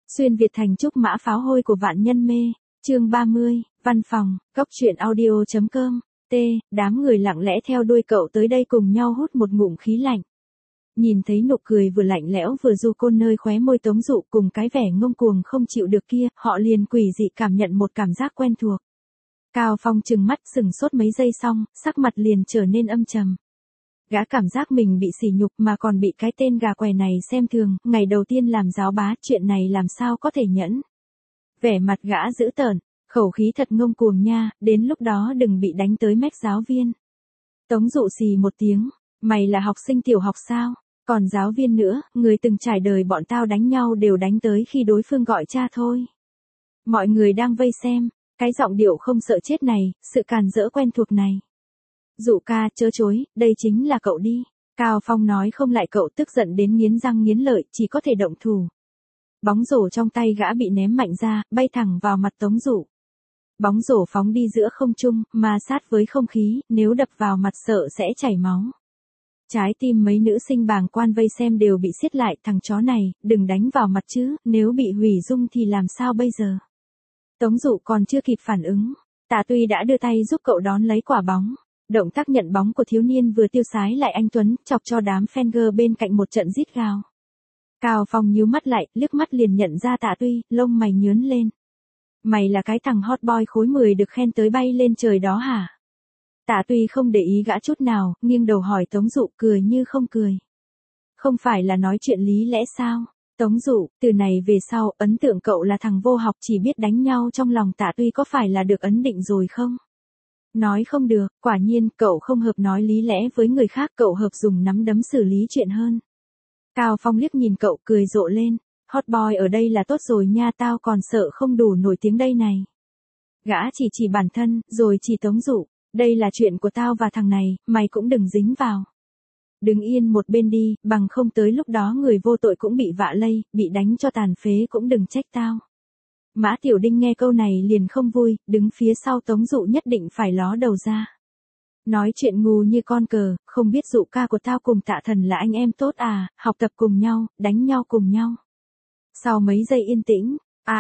Xuyên Việt thành trúc mã pháo hôi của vạn nhân mê. Chương 30, văn phòng, góc truyện audio.com. Đám người lặng lẽ theo đuôi cậu tới đây cùng nhau hút một ngụm khí lạnh. Nhìn thấy nụ cười vừa lạnh lẽo vừa du côn nơi khóe môi Tống Dụ cùng cái vẻ ngông cuồng không chịu được kia, họ liền quỷ dị cảm nhận một cảm giác quen thuộc. Cao Phong trừng mắt sừng sốt mấy giây xong, sắc mặt liền trở nên âm trầm. Gã cảm giác mình bị sỉ nhục mà còn bị cái tên gà què này xem thường, ngày đầu tiên làm giáo bá, chuyện này làm sao có thể nhẫn. Vẻ mặt gã dữ tợn, khẩu khí thật ngông cuồng nha, đến lúc đó đừng bị đánh tới mách giáo viên. Tống Dụ xì một tiếng, mày là học sinh tiểu học sao, còn giáo viên nữa, người từng trải đời bọn tao đánh nhau đều đánh tới khi đối phương gọi cha thôi. Mọi người đang vây xem, cái giọng điệu không sợ chết này, sự càn rỡ quen thuộc này. Dụ ca, chớ chối, đây chính là cậu đi. Cao Phong nói không lại cậu tức giận đến nghiến răng nghiến lợi, chỉ có thể động thủ. Bóng rổ trong tay gã bị ném mạnh ra, bay thẳng vào mặt Tống Dụ. Bóng rổ phóng đi giữa không trung, ma sát với không khí, nếu đập vào mặt sợ sẽ chảy máu. Trái tim mấy nữ sinh bàng quan vây xem đều bị siết lại, thằng chó này, đừng đánh vào mặt chứ, nếu bị hủy dung thì làm sao bây giờ. Tống Dụ còn chưa kịp phản ứng, Tạ Tuy đã đưa tay giúp cậu đón lấy quả bóng. Động tác nhận bóng của thiếu niên vừa tiêu sái lại anh tuấn, chọc cho đám fan bên cạnh một trận rít gào. Cao Phong nhíu mắt lại, liếc mắt liền nhận ra Tạ Tuy, lông mày nhướng lên. Mày là cái thằng hot boy khối 10 được khen tới bay lên trời đó hả? Tạ Tuy không để ý gã chút nào, nghiêng đầu hỏi Tống Dụ, cười như không cười. Không phải là nói chuyện lý lẽ sao? Tống Dụ, từ này về sau, ấn tượng cậu là thằng vô học chỉ biết đánh nhau trong lòng Tạ Tuy có phải là được ấn định rồi không? Nói không được, quả nhiên, cậu không hợp nói lý lẽ với người khác, cậu hợp dùng nắm đấm xử lý chuyện hơn. Cao Phong liếc nhìn cậu cười rộ lên, hot boy ở đây là tốt rồi nha, tao còn sợ không đủ nổi tiếng đây này. Gã chỉ bản thân, rồi chỉ Tống Dụ, đây là chuyện của tao và thằng này, mày cũng đừng dính vào. Đứng yên một bên đi, bằng không tới lúc đó người vô tội cũng bị vạ lây, bị đánh cho tàn phế cũng đừng trách tao. Mã Tiểu Đinh nghe câu này liền không vui, đứng phía sau Tống Dụ nhất định phải ló đầu ra. Nói chuyện ngu như con cờ, không biết Dụ ca của tao cùng Tạ Thần là anh em tốt à, học tập cùng nhau, đánh nhau cùng nhau. Sau mấy giây yên tĩnh,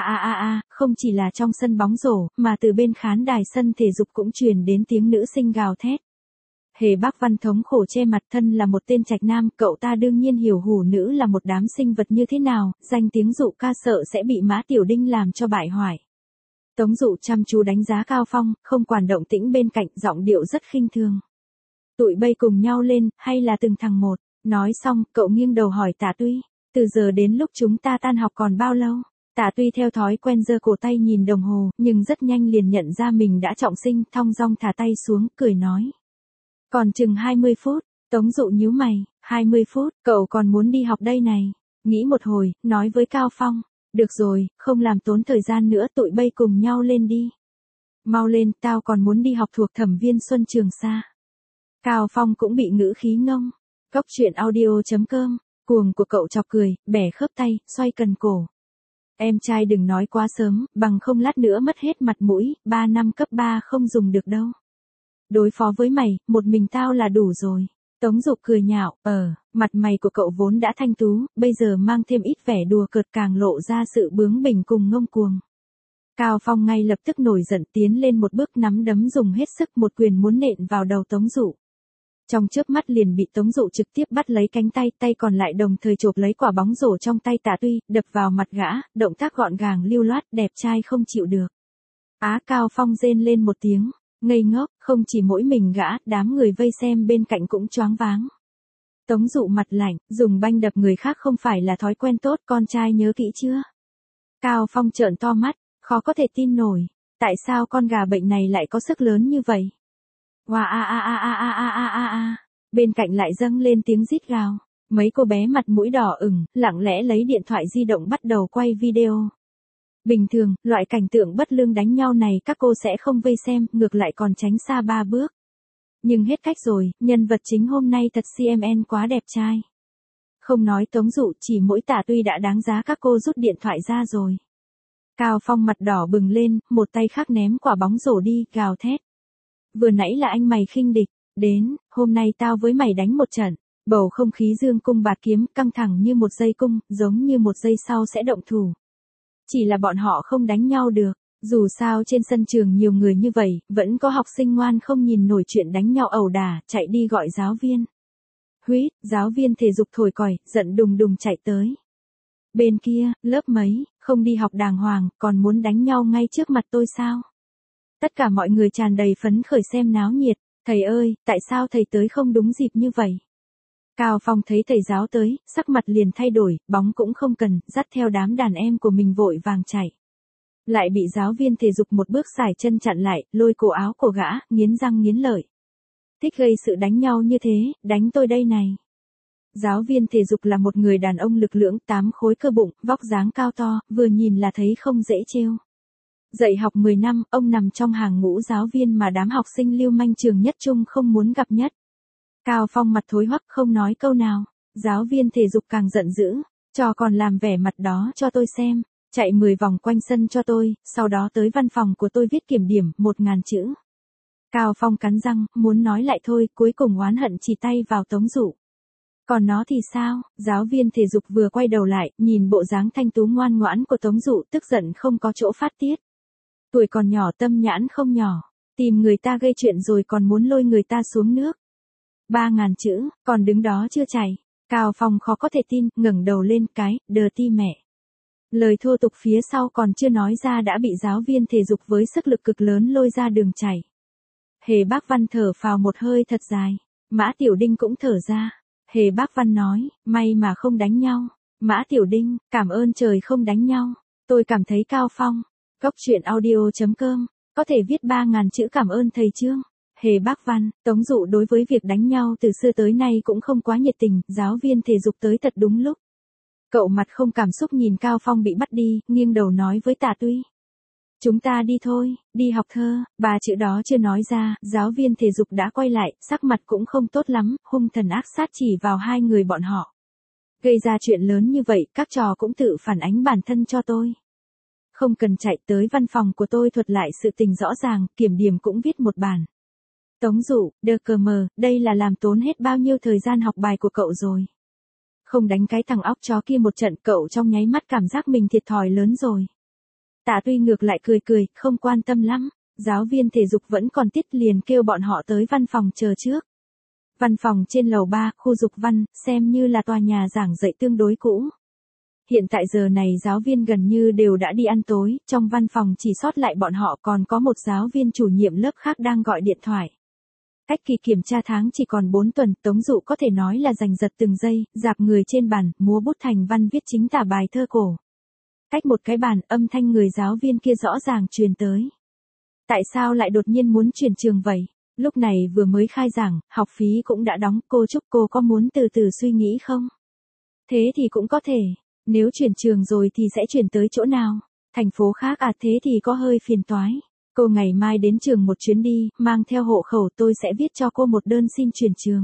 không chỉ là trong sân bóng rổ, mà từ bên khán đài sân thể dục cũng truyền đến tiếng nữ sinh gào thét. Hề Bác Văn thống khổ che mặt, thân là một tên trạch nam, cậu ta đương nhiên hiểu hủ nữ là một đám sinh vật như thế nào, danh tiếng Dụ ca sợ sẽ bị Mã Tiểu Đinh làm cho bại hoại. Tống Dụ chăm chú đánh giá Cao Phong, không quản động tĩnh bên cạnh, giọng điệu rất khinh thường. Tụi bay cùng nhau lên, hay là từng thằng một? Nói xong, cậu nghiêng đầu hỏi Tạ Tuy, từ giờ đến lúc chúng ta tan học còn bao lâu? Tạ Tuy theo thói quen giơ cổ tay nhìn đồng hồ, nhưng rất nhanh liền nhận ra mình đã trọng sinh, thong dong thả tay xuống, cười nói. Còn chừng 20 phút, Tống Dụ nhíu mày, 20 phút, cậu còn muốn đi học đây này. Nghĩ một hồi, nói với Cao Phong, được rồi, không làm tốn thời gian nữa, tụi bay cùng nhau lên đi. Mau lên, tao còn muốn đi học thuộc Thẩm Viên Xuân Trường Sa. Cao Phong cũng bị ngữ khí ngông. Góc truyện audio.com, cuồng của cậu chọc cười, bẻ khớp tay, xoay cần cổ. Em trai đừng nói quá sớm, bằng không lát nữa mất hết mặt mũi, 3 năm cấp 3 không dùng được đâu. Đối phó với mày, một mình tao là đủ rồi. Tống Dụ cười nhạo, mặt mày của cậu vốn đã thanh tú, bây giờ mang thêm ít vẻ đùa cợt càng lộ ra sự bướng bỉnh cùng ngông cuồng. Cao Phong ngay lập tức nổi giận tiến lên một bước, nắm đấm dùng hết sức, một quyền muốn nện vào đầu Tống Dụ. Trong chớp mắt liền bị Tống Dụ trực tiếp bắt lấy cánh tay, tay còn lại đồng thời chộp lấy quả bóng rổ trong tay Tạ Tuy, đập vào mặt gã, động tác gọn gàng lưu loát, đẹp trai không chịu được. Cao Phong rên lên một tiếng. Ngây ngốc, không chỉ mỗi mình gã, đám người vây xem bên cạnh cũng choáng váng. Tống Dụ mặt lạnh, dùng banh đập người khác không phải là thói quen tốt, con trai nhớ kỹ chưa? Cao Phong trợn to mắt, khó có thể tin nổi, tại sao con gà bệnh này lại có sức lớn như vậy? Bên cạnh lại dâng lên tiếng rít gào, mấy cô bé mặt mũi đỏ ửng, lặng lẽ lấy điện thoại di động bắt đầu quay video. Bình thường, loại cảnh tượng bất lương đánh nhau này các cô sẽ không vây xem, ngược lại còn tránh xa 3 bước. Nhưng hết cách rồi, nhân vật chính hôm nay thật CMN quá đẹp trai. Không nói Tống Dụ, chỉ mỗi Tạ Tuy đã đáng giá các cô rút điện thoại ra rồi. Cao Phong mặt đỏ bừng lên, một tay khác ném quả bóng rổ đi, gào thét. Vừa nãy là anh mày khinh địch, đến, hôm nay tao với mày đánh một trận. Bầu không khí dương cung bạt kiếm, căng thẳng như một dây cung, giống như một giây sau sẽ động thủ. Chỉ là bọn họ không đánh nhau được. Dù sao trên sân trường nhiều người như vậy, vẫn có học sinh ngoan không nhìn nổi chuyện đánh nhau ẩu đả, chạy đi gọi giáo viên. Huýt, giáo viên thể dục thổi còi, giận đùng đùng chạy tới. Bên kia, lớp mấy, không đi học đàng hoàng, còn muốn đánh nhau ngay trước mặt tôi sao? Tất cả mọi người tràn đầy phấn khởi xem náo nhiệt. Thầy ơi, tại sao thầy tới không đúng dịp như vậy? Cao Phong thấy thầy giáo tới, sắc mặt liền thay đổi, bóng cũng không cần, dắt theo đám đàn em của mình vội vàng chạy. Lại bị giáo viên thể dục một bước xài chân chặn lại, lôi cổ áo của gã, nghiến răng nghiến lợi. Thích gây sự đánh nhau như thế, đánh tôi đây này. Giáo viên thể dục là một người đàn ông lực lưỡng, 8 khối cơ bụng, vóc dáng cao to, vừa nhìn là thấy không dễ trêu. Dạy học 10 năm, ông nằm trong hàng ngũ giáo viên mà đám học sinh lưu manh trường nhất trung không muốn gặp nhất. Cao Phong mặt thối hoắc không nói câu nào, giáo viên thể dục càng giận dữ, cho còn làm vẻ mặt đó cho tôi xem, chạy 10 vòng quanh sân cho tôi, sau đó tới văn phòng của tôi viết kiểm điểm 1000 chữ. Cao Phong cắn răng, muốn nói lại thôi, cuối cùng oán hận chỉ tay vào Tống Dụ. Còn nó thì sao? Giáo viên thể dục vừa quay đầu lại, nhìn bộ dáng thanh tú ngoan ngoãn của Tống Dụ, tức giận không có chỗ phát tiết. Tuổi còn nhỏ tâm nhãn không nhỏ, tìm người ta gây chuyện rồi còn muốn lôi người ta xuống nước. 3000 chữ, còn đứng đó chưa chảy. Cao Phong khó có thể tin, ngẩng đầu lên cái, đờ ti mẹ. Lời thô tục phía sau còn chưa nói ra đã bị giáo viên thể dục với sức lực cực lớn lôi ra đường chảy. Hề Bác Văn thở phào một hơi thật dài. Mã Tiểu Đinh cũng thở ra. Hề Bác Văn nói, may mà không đánh nhau. Mã Tiểu Đinh, cảm ơn trời không đánh nhau. Tôi cảm thấy Cao Phong. Cốc truyện audio.com, có thể viết 3000 chữ cảm ơn thầy Trương. Hề Bác Văn, Tống Dụ đối với việc đánh nhau từ xưa tới nay cũng không quá nhiệt tình, giáo viên thể dục tới thật đúng lúc. Cậu mặt không cảm xúc nhìn Cao Phong bị bắt đi, nghiêng đầu nói với Tạ Tuy. Chúng ta đi thôi, đi học thơ, 3 chữ đó chưa nói ra, giáo viên thể dục đã quay lại, sắc mặt cũng không tốt lắm, hung thần ác sát chỉ vào hai người bọn họ. Gây ra chuyện lớn như vậy, các trò cũng tự phản ánh bản thân cho tôi. Không cần chạy tới văn phòng của tôi thuật lại sự tình rõ ràng, kiểm điểm cũng viết một bản. Tống Dụ, đơ cờ mờ, đây là làm tốn hết bao nhiêu thời gian học bài của cậu rồi. Không đánh cái thằng óc chó kia một trận, cậu trong nháy mắt cảm giác mình thiệt thòi lớn rồi. Tạ Tuy ngược lại cười cười, không quan tâm lắm. Giáo viên thể dục vẫn còn tiết liền kêu bọn họ tới văn phòng chờ trước. Văn phòng trên lầu 3, khu dục văn, xem như là tòa nhà giảng dạy tương đối cũ. Hiện tại giờ này giáo viên gần như đều đã đi ăn tối, trong văn phòng chỉ sót lại bọn họ, còn có một giáo viên chủ nhiệm lớp khác đang gọi điện thoại. Cách kỳ kiểm tra tháng chỉ còn 4 tuần, Tống Dụ có thể nói là giành giật từng giây, dạp người trên bàn, múa bút thành văn viết chính tả bài thơ cổ. Cách một cái bàn, âm thanh người giáo viên kia rõ ràng truyền tới. Tại sao lại đột nhiên muốn chuyển trường vậy? Lúc này vừa mới khai giảng, học phí cũng đã đóng, cô chúc cô có muốn từ từ suy nghĩ không? Thế thì cũng có thể, nếu chuyển trường rồi thì sẽ chuyển tới chỗ nào? Thành phố khác à, thế thì có hơi phiền toái. Cô ngày mai đến trường một chuyến đi, mang theo hộ khẩu, tôi sẽ viết cho cô một đơn xin chuyển trường.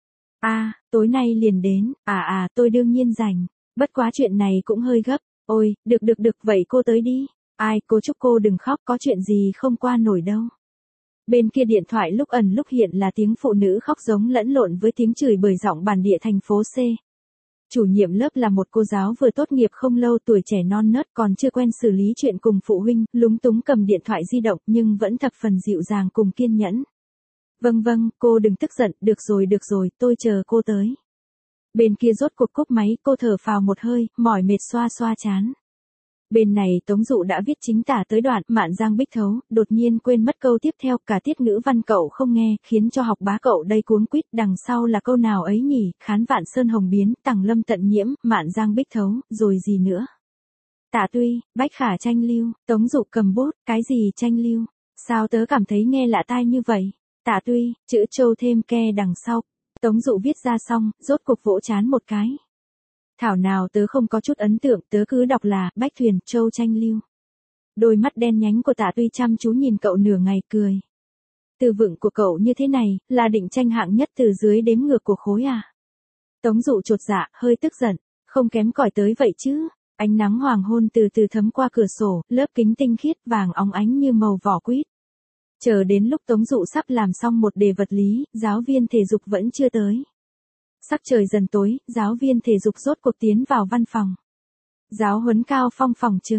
Tối nay liền đến, tôi đương nhiên rảnh. Bất quá chuyện này cũng hơi gấp. Ôi, được, vậy cô tới đi. Cô chúc cô đừng khóc, có chuyện gì không qua nổi đâu. Bên kia điện thoại lúc ẩn lúc hiện là tiếng phụ nữ khóc giống lẫn lộn với tiếng chửi bới giọng bản địa thành phố C. Chủ nhiệm lớp là một cô giáo vừa tốt nghiệp không lâu, tuổi trẻ non nớt, còn chưa quen xử lý chuyện cùng phụ huynh, lúng túng cầm điện thoại di động nhưng vẫn thập phần dịu dàng cùng kiên nhẫn. Vâng, cô đừng tức giận, được rồi, tôi chờ cô tới. Bên kia rốt cuộc cúp máy, cô thở phào một hơi, mỏi mệt xoa xoa trán. Bên này Tống Dụ đã viết chính tả tới đoạn Mạn Giang Bích Thấu, đột nhiên quên mất câu tiếp theo, cả tiết ngữ văn cậu không nghe, khiến cho học bá cậu đây cuống quýt, đằng sau là câu nào ấy nhỉ, Khán Vạn Sơn Hồng Biến, Tằng Lâm Tận Nhiễm, Mạn Giang Bích Thấu, rồi gì nữa. Tạ Tuy, Bách Khả tranh lưu, Tống Dụ cầm bút, cái gì tranh lưu, sao tớ cảm thấy nghe lạ tai như vậy. Tạ Tuy, chữ châu thêm ke đằng sau. Tống Dụ viết ra xong, rốt cuộc vỗ chán một cái. Thảo nào tớ không có chút ấn tượng, tớ cứ đọc là Bách Thuyền Châu tranh lưu. Đôi mắt đen nhánh của Tạ Tuy chăm chú nhìn cậu nửa ngày cười. Từ vựng của cậu như thế này, là định tranh hạng nhất từ dưới đếm ngược của khối à? Tống Dụ chột dạ, hơi tức giận, không kém cỏi tới vậy chứ. Ánh nắng hoàng hôn từ từ thấm qua cửa sổ, lớp kính tinh khiết vàng óng ánh như màu vỏ quýt. Chờ đến lúc Tống Dụ sắp làm xong một đề vật lý, giáo viên thể dục vẫn chưa tới. Sắc trời dần tối, giáo viên thể dục rốt cuộc tiến vào văn phòng. Giáo huấn Cao Phong phòng trừng.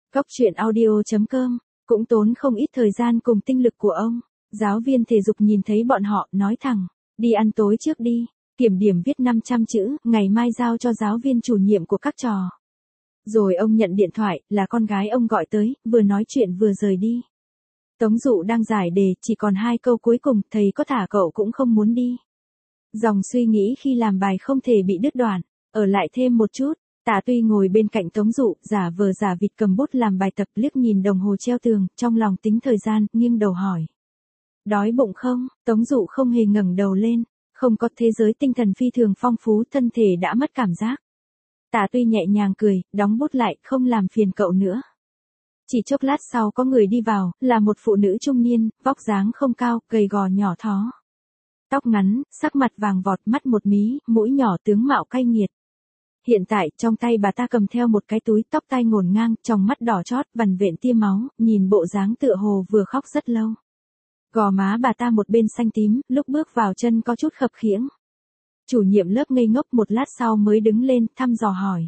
Cóc truyện audio.com, cũng tốn không ít thời gian cùng tinh lực của ông. Giáo viên thể dục nhìn thấy bọn họ, nói thẳng, đi ăn tối trước đi, kiểm điểm viết 500 chữ, ngày mai giao cho giáo viên chủ nhiệm của các trò. Rồi ông nhận điện thoại, là con gái ông gọi tới, vừa nói chuyện vừa rời đi. Tống Dụ đang giải đề, chỉ còn 2 câu cuối cùng, thầy có thả cậu cũng không muốn đi. Dòng suy nghĩ khi làm bài không thể bị đứt đoạn, ở lại thêm một chút. Tạ Tuy ngồi bên cạnh Tống Dụ, giả vờ giả vịt cầm bút làm bài tập, liếc nhìn đồng hồ treo tường, trong lòng tính thời gian, nghiêng đầu hỏi. Đói bụng không? Tống Dụ không hề ngẩng đầu lên, không có, thế giới tinh thần phi thường phong phú, thân thể đã mất cảm giác. Tạ Tuy nhẹ nhàng cười, đóng bút lại, không làm phiền cậu nữa. Chỉ chốc lát sau có người đi vào, là một phụ nữ trung niên, vóc dáng không cao, gầy gò nhỏ thó. Tóc ngắn, sắc mặt vàng vọt, mắt một mí, mũi nhỏ, tướng mạo cay nghiệt. Hiện tại, trong tay bà ta cầm theo một cái túi, tóc tai ngổn ngang, trong mắt đỏ chót, vằn vện tia máu, nhìn bộ dáng tựa hồ vừa khóc rất lâu. Gò má bà ta một bên xanh tím, lúc bước vào chân có chút khập khiễng. Chủ nhiệm lớp ngây ngốc một lát sau mới đứng lên, thăm dò hỏi.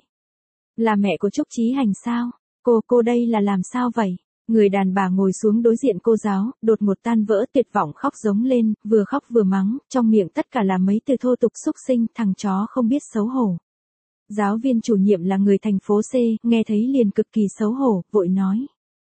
Là mẹ của Trúc Chí Hành sao? Cô đây là làm sao vậy? Người đàn bà ngồi xuống đối diện cô giáo, đột ngột tan vỡ, tuyệt vọng khóc giống lên, vừa khóc vừa mắng, trong miệng tất cả là mấy từ thô tục xúc sinh, thằng chó không biết xấu hổ. Giáo viên chủ nhiệm là người thành phố C, nghe thấy liền cực kỳ xấu hổ, vội nói.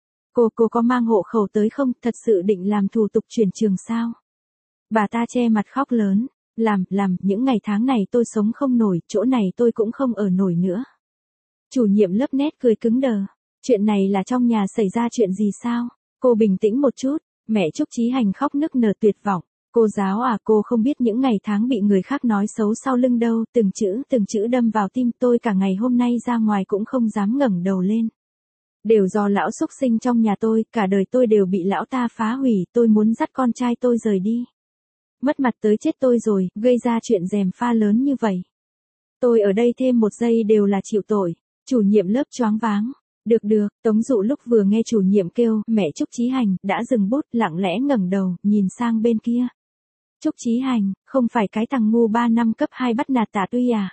Cô có mang hộ khẩu tới không, thật sự định làm thủ tục chuyển trường sao? Bà ta che mặt khóc lớn, làm, những ngày tháng này tôi sống không nổi, chỗ này tôi cũng không ở nổi nữa. Chủ nhiệm lớp nét cười cứng đờ, chuyện này là trong nhà xảy ra chuyện gì sao? Cô bình tĩnh một chút, mẹ Trúc Chí Hành khóc nức nở tuyệt vọng. Cô giáo à, cô không biết những ngày tháng bị người khác nói xấu sau lưng đâu, từng chữ đâm vào tim tôi, cả ngày hôm nay ra ngoài cũng không dám ngẩng đầu lên. Đều do lão xúc sinh trong nhà tôi, cả đời tôi đều bị lão ta phá hủy, tôi muốn dắt con trai tôi rời đi. Mất mặt tới chết tôi rồi, gây ra chuyện gièm pha lớn như vậy. Tôi ở đây thêm một giây đều là chịu tội. Chủ nhiệm lớp choáng váng. Được, Tống Dụ lúc vừa nghe chủ nhiệm kêu, mẹ Trúc Chí Hành, đã dừng bút, lặng lẽ ngẩng đầu, nhìn sang bên kia. Trúc Chí Hành, không phải cái thằng ngu 3 năm cấp 2 bắt nạt Tạ Tuy à?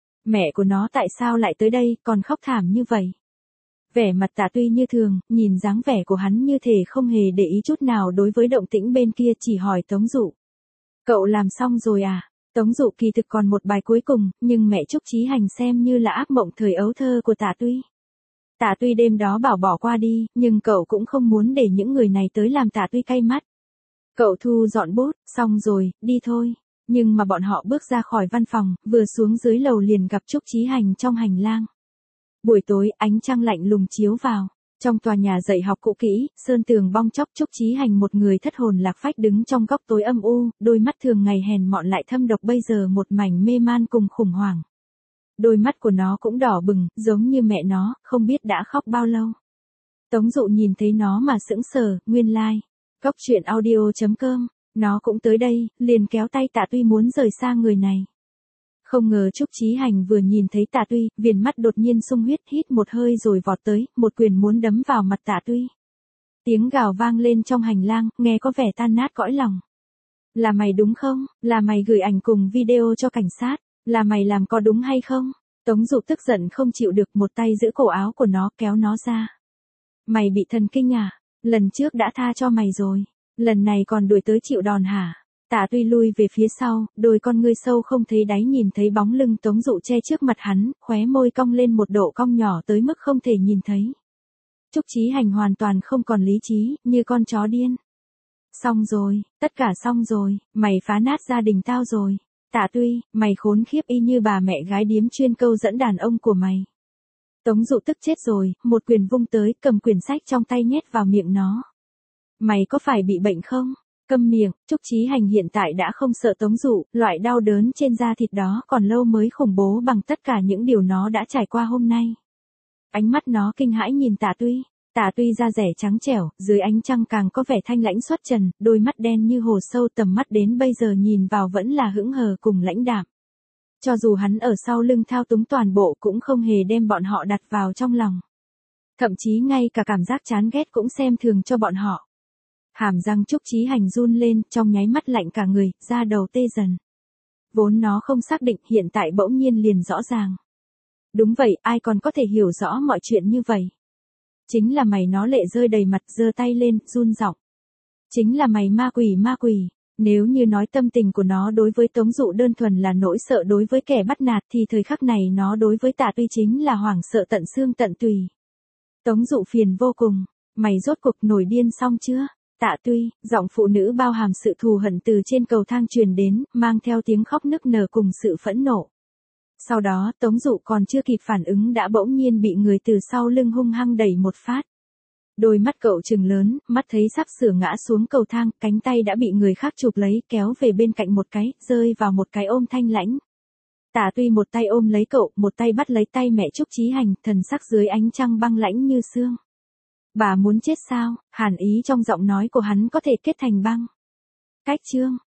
Mẹ của nó tại sao lại tới đây, còn khóc thảm như vậy? Vẻ mặt Tạ Tuy như thường, nhìn dáng vẻ của hắn như thể không hề để ý chút nào đối với động tĩnh bên kia, chỉ hỏi Tống Dụ. Cậu làm xong rồi à? Tống Dụ kỳ thực còn một bài cuối cùng, nhưng mẹ Trúc Chí Hành xem như là ác mộng thời ấu thơ của Tạ Tuy. Tạ Tuy đêm đó bảo bỏ qua đi, nhưng cậu cũng không muốn để những người này tới làm Tạ Tuy cay mắt. Cậu thu dọn bút, xong rồi, đi thôi. Nhưng mà bọn họ bước ra khỏi văn phòng, vừa xuống dưới lầu liền gặp Trúc Chí Hành trong hành lang. Buổi tối, ánh trăng lạnh lùng chiếu vào. Trong tòa nhà dạy học cũ kỹ, sơn tường bong chóc, Trúc Chí Hành một người thất hồn lạc phách đứng trong góc tối âm u, đôi mắt thường ngày hèn mọn lại thâm độc bây giờ một mảnh mê man cùng khủng hoảng. Đôi mắt của nó cũng đỏ bừng, giống như mẹ nó, không biết đã khóc bao lâu. Tống Dụ nhìn thấy nó mà sững sờ, nguyên lai. Cóc truyện audio.com, nó cũng tới đây, liền kéo tay Tạ Tuy muốn rời xa người này. Không ngờ Trúc Chí Hành vừa nhìn thấy Tạ Tuy, viền mắt đột nhiên sung huyết, hít một hơi rồi vọt tới, một quyền muốn đấm vào mặt Tạ Tuy. Tiếng gào vang lên trong hành lang, nghe có vẻ tan nát cõi lòng. Là mày đúng không? Là mày gửi ảnh cùng video cho cảnh sát? Là mày làm có đúng hay không? Tống Dụ tức giận không chịu được, một tay giữ cổ áo của nó kéo nó ra. Mày bị thần kinh à? Lần trước đã tha cho mày rồi. Lần này còn đuổi tới chịu đòn hả? Tạ Tuy lui về phía sau, đôi con ngươi sâu không thấy đáy nhìn thấy bóng lưng Tống Dụ che trước mặt hắn, khóe môi cong lên một độ cong nhỏ tới mức không thể nhìn thấy. Trúc Chí Hành hoàn toàn không còn lý trí, như con chó điên. Xong rồi, tất cả xong rồi, mày phá nát gia đình tao rồi. Tạ Tuy, mày khốn khiếp y như bà mẹ gái điếm chuyên câu dẫn đàn ông của mày. Tống Dụ tức chết rồi, một quyền vung tới, cầm quyển sách trong tay nhét vào miệng nó. Mày có phải bị bệnh không? Câm miệng. Trúc Chí Hành hiện tại đã không sợ Tống Dụ, loại đau đớn trên da thịt đó còn lâu mới khủng bố bằng tất cả những điều nó đã trải qua hôm nay. Ánh mắt nó kinh hãi nhìn Tạ Tuy. Tạ Tuy da rẻ trắng trẻo, dưới ánh trăng càng có vẻ thanh lãnh xuất trần, đôi mắt đen như hồ sâu, tầm mắt đến bây giờ nhìn vào vẫn là hững hờ cùng lãnh đạm. Cho dù hắn ở sau lưng thao túng toàn bộ cũng không hề đem bọn họ đặt vào trong lòng. Thậm chí ngay cả cảm giác chán ghét cũng xem thường cho bọn họ. Hàm răng Trúc Chí Hành run lên, trong nháy mắt lạnh cả người, da đầu tê dần. Vốn nó không xác định, hiện tại bỗng nhiên liền rõ ràng. Đúng vậy, ai còn có thể hiểu rõ mọi chuyện như vậy. Chính là mày, nó lệ rơi đầy mặt, giơ tay lên, run giọng. Chính là mày, ma quỷ. Nếu như nói tâm tình của nó đối với Tống Dụ đơn thuần là nỗi sợ đối với kẻ bắt nạt thì thời khắc này nó đối với Tạ Tuy chính là hoảng sợ tận xương tận tùy. Tống Dụ phiền vô cùng. Mày rốt cuộc nổi điên xong chưa? Tạ Tuy, giọng phụ nữ bao hàm sự thù hận từ trên cầu thang truyền đến, mang theo tiếng khóc nức nở cùng sự phẫn nộ. Sau đó, Tống Dụ còn chưa kịp phản ứng đã bỗng nhiên bị người từ sau lưng hung hăng đẩy một phát. Đôi mắt cậu trừng lớn, mắt thấy sắp sửa ngã xuống cầu thang, cánh tay đã bị người khác chụp lấy, kéo về bên cạnh một cái, rơi vào một cái ôm thanh lãnh. Tạ Tuy một tay ôm lấy cậu, một tay bắt lấy tay mẹ Trúc Chí Hành, thần sắc dưới ánh trăng băng lãnh như xương. Bà muốn chết sao? Hàn ý trong giọng nói của hắn có thể kết thành băng. Cách chương